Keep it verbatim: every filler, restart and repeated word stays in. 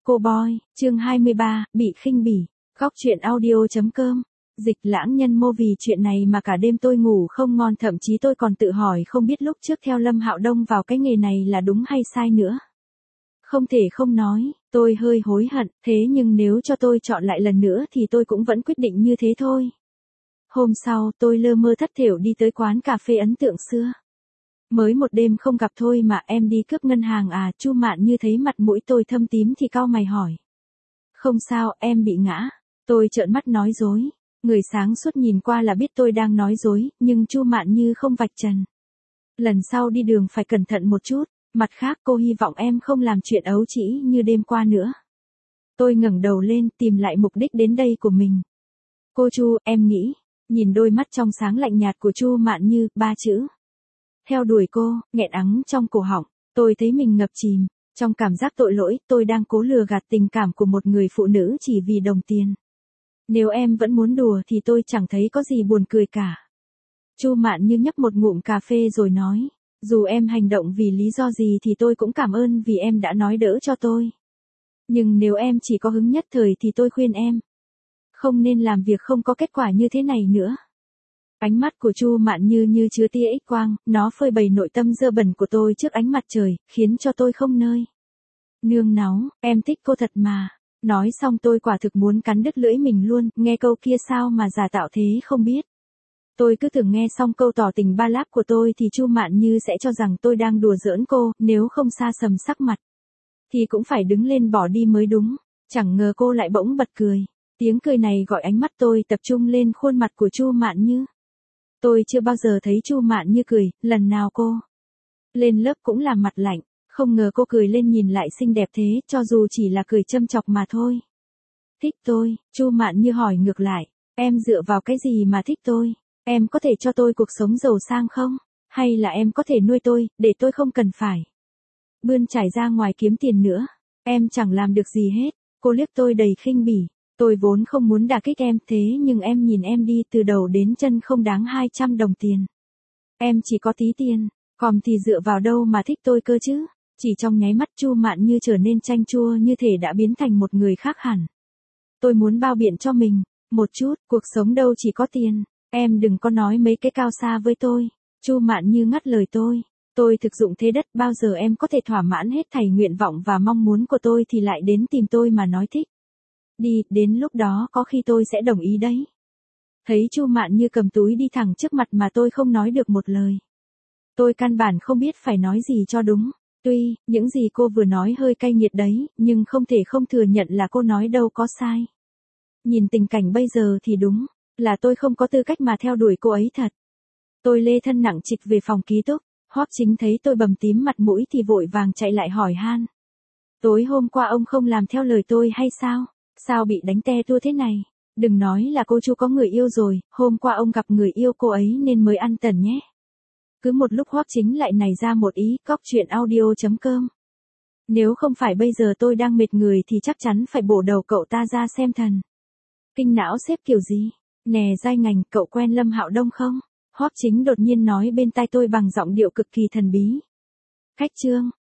Cô Boy, chương hai mươi ba, bị khinh bỉ. Góc truyện audio.com. Dịch Lãng Nhân mô vì chuyện này mà cả đêm tôi ngủ không ngon, thậm chí tôi còn tự hỏi không biết lúc trước theo Lâm Hạo Đông vào cái nghề này là đúng hay sai nữa. Không thể không nói, tôi hơi hối hận, thế nhưng nếu cho tôi chọn lại lần nữa thì tôi cũng vẫn quyết định như thế thôi. Hôm sau, tôi lơ mơ thất thểu đi tới quán cà phê ấn tượng xưa. Mới một đêm không gặp thôi mà em đi cướp ngân hàng à? Chu Mạn Như thấy mặt mũi tôi thâm tím thì cau mày hỏi. Không sao, em bị ngã. Tôi trợn mắt nói dối. Người sáng suốt nhìn qua là biết tôi đang nói dối, nhưng Chu Mạn Như không vạch trần. Lần sau đi đường phải cẩn thận một chút, mặt khác cô hy vọng em không làm chuyện ấu trĩ như đêm qua nữa. Tôi ngẩng đầu lên tìm lại mục đích đến đây của mình. Cô Chu, em nghĩ, nhìn đôi mắt trong sáng lạnh nhạt của Chu Mạn Như, ba chữ. Theo đuổi cô, nghẹn ắng trong cổ họng, tôi thấy mình ngập chìm, trong cảm giác tội lỗi, tôi đang cố lừa gạt tình cảm của một người phụ nữ chỉ vì đồng tiền. Nếu em vẫn muốn đùa thì tôi chẳng thấy có gì buồn cười cả. Chu Mạn Như nhấp một ngụm cà phê rồi nói, dù em hành động vì lý do gì thì tôi cũng cảm ơn vì em đã nói đỡ cho tôi. Nhưng nếu em chỉ có hứng nhất thời thì tôi khuyên em, không nên làm việc không có kết quả như thế này nữa. Ánh mắt của Chu Mạn Như như chứa tia X quang, nó phơi bày nội tâm dơ bẩn của tôi trước ánh mặt trời, khiến cho tôi không nơi nương náu. Em thích cô thật mà. Nói xong tôi quả thực muốn cắn đứt lưỡi mình luôn, nghe câu kia sao mà giả tạo thế không biết. Tôi cứ tưởng nghe xong câu tỏ tình ba láp của tôi thì Chu Mạn Như sẽ cho rằng tôi đang đùa giỡn cô, nếu không sa sầm sắc mặt thì cũng phải đứng lên bỏ đi mới đúng. Chẳng ngờ cô lại bỗng bật cười. Tiếng cười này gọi ánh mắt tôi tập trung lên khuôn mặt của Chu Mạn Như. Tôi chưa bao giờ thấy Chu Mạn Như cười, lần nào cô lên lớp cũng làm mặt lạnh, không ngờ cô cười lên nhìn lại xinh đẹp thế, cho dù chỉ là cười châm chọc mà thôi. Thích tôi? Chu Mạn Như hỏi ngược lại, em dựa vào cái gì mà thích tôi? Em có thể cho tôi cuộc sống giàu sang không? Hay là em có thể nuôi tôi, để tôi không cần phải bươn trải ra ngoài kiếm tiền nữa? Em chẳng làm được gì hết. Cô liếc tôi đầy khinh bỉ. Tôi vốn không muốn đả kích em, thế nhưng em nhìn em đi, từ đầu đến chân không đáng hai trăm đồng tiền. Em chỉ có tí tiền, còn thì dựa vào đâu mà thích tôi cơ chứ? Chỉ trong nháy mắt Chu Mạn Như trở nên chanh chua, như thể đã biến thành một người khác hẳn. Tôi muốn bao biện cho mình một chút, cuộc sống đâu chỉ có tiền. Em đừng có nói mấy cái cao xa với tôi. Chu Mạn Như ngắt lời tôi. Tôi thực dụng thế đất, bao giờ em có thể thỏa mãn hết thảy nguyện vọng và mong muốn của tôi thì lại đến tìm tôi mà nói thích. Đi, đến lúc đó có khi tôi sẽ đồng ý đấy. Thấy Chu Mạn Như cầm túi đi thẳng trước mặt mà tôi không nói được một lời. Tôi căn bản không biết phải nói gì cho đúng. Tuy, những gì cô vừa nói hơi cay nghiệt đấy, nhưng không thể không thừa nhận là cô nói đâu có sai. Nhìn tình cảnh bây giờ thì đúng, là tôi không có tư cách mà theo đuổi cô ấy thật. Tôi lê thân nặng trịch về phòng ký túc, Hoắc Chính thấy tôi bầm tím mặt mũi thì vội vàng chạy lại hỏi han. Tối hôm qua ông không làm theo lời tôi hay sao? Sao bị đánh te tua thế này? Đừng nói là cô Chu có người yêu rồi, hôm qua ông gặp người yêu cô ấy nên mới ăn tần nhé. Cứ một lúc Hoắc Chính lại nảy ra một ý, góc truyện audio.com. Nếu không phải bây giờ tôi đang mệt người thì chắc chắn phải bổ đầu cậu ta ra xem thần kinh não xếp kiểu gì. Nè Giai Ngành, cậu quen Lâm Hạo Đông không? Hoắc Chính đột nhiên nói bên tai tôi bằng giọng điệu cực kỳ thần bí. Khách Trương,